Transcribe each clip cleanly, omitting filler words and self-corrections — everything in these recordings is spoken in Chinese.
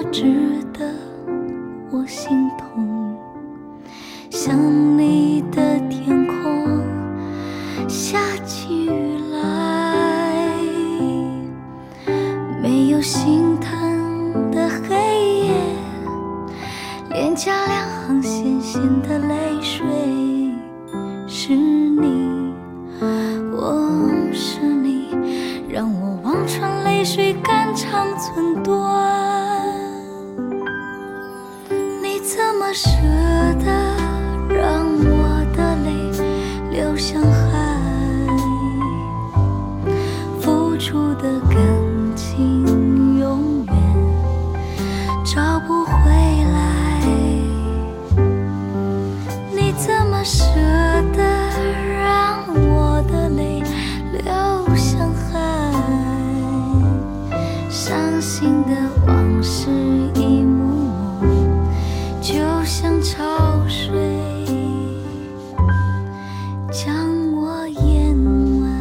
值得我心痛。想你的天空下起雨来，没有心疼的黑夜，脸颊两行咸咸的泪水。是你，哦，是你，让我望穿泪水肝肠寸断。你怎么舍得让我的泪流向海？付出的感情永远找不回来。你怎么舍得让我的泪流向海？伤心的往事一幕幕，就像潮水将我淹没。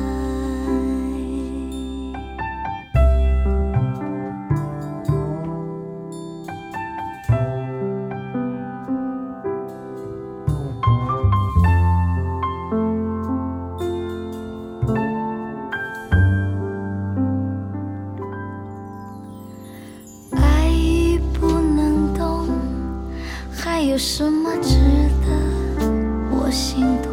爱已不能动，还有什么值得我心痛？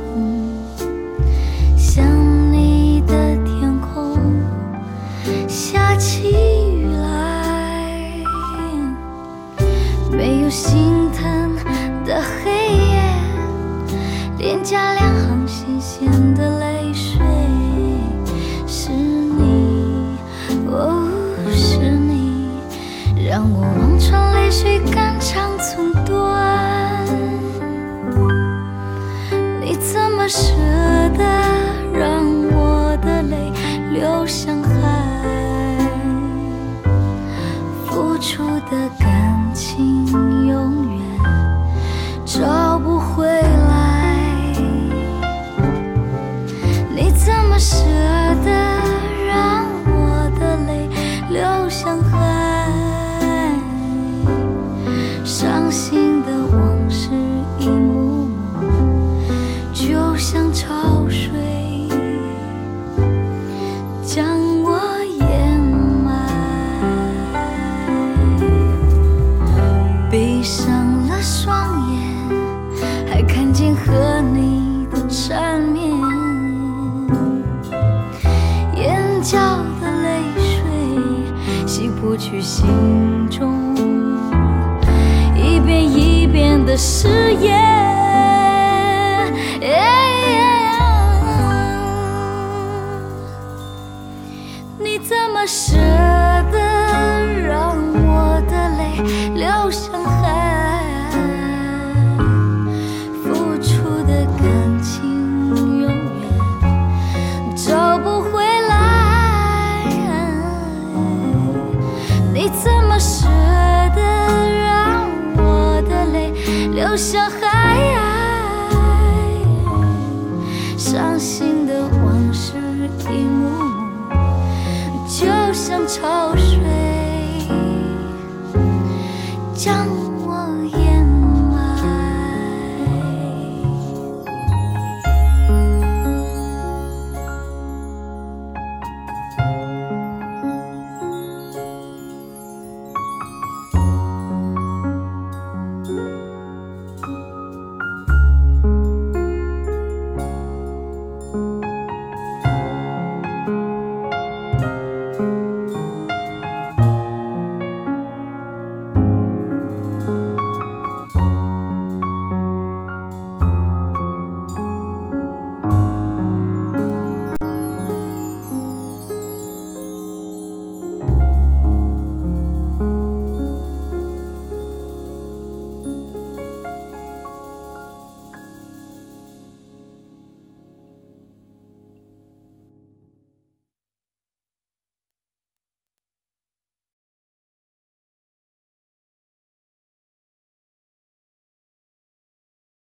想你的天空下起雨来，没有心疼的黑夜，脸颊两行咸咸的泪水。是你，哦，是你，让我望穿泪水肝肠寸断。你怎么舍得让我的泪流向海？付出的感情永远找不回来。你怎么舍得让我的泪流向海？伤心的往事一幕幕，就像潮水将我淹埋。闭上了双眼，还看见和你的缠绵，眼角的泪水洗不去心中一遍一遍的誓言。你怎么舍得让我的泪流向海？付出的感情永远找不回来。你怎么舍得让我的泪流向海？伤心的往事一幕幕，就像潮水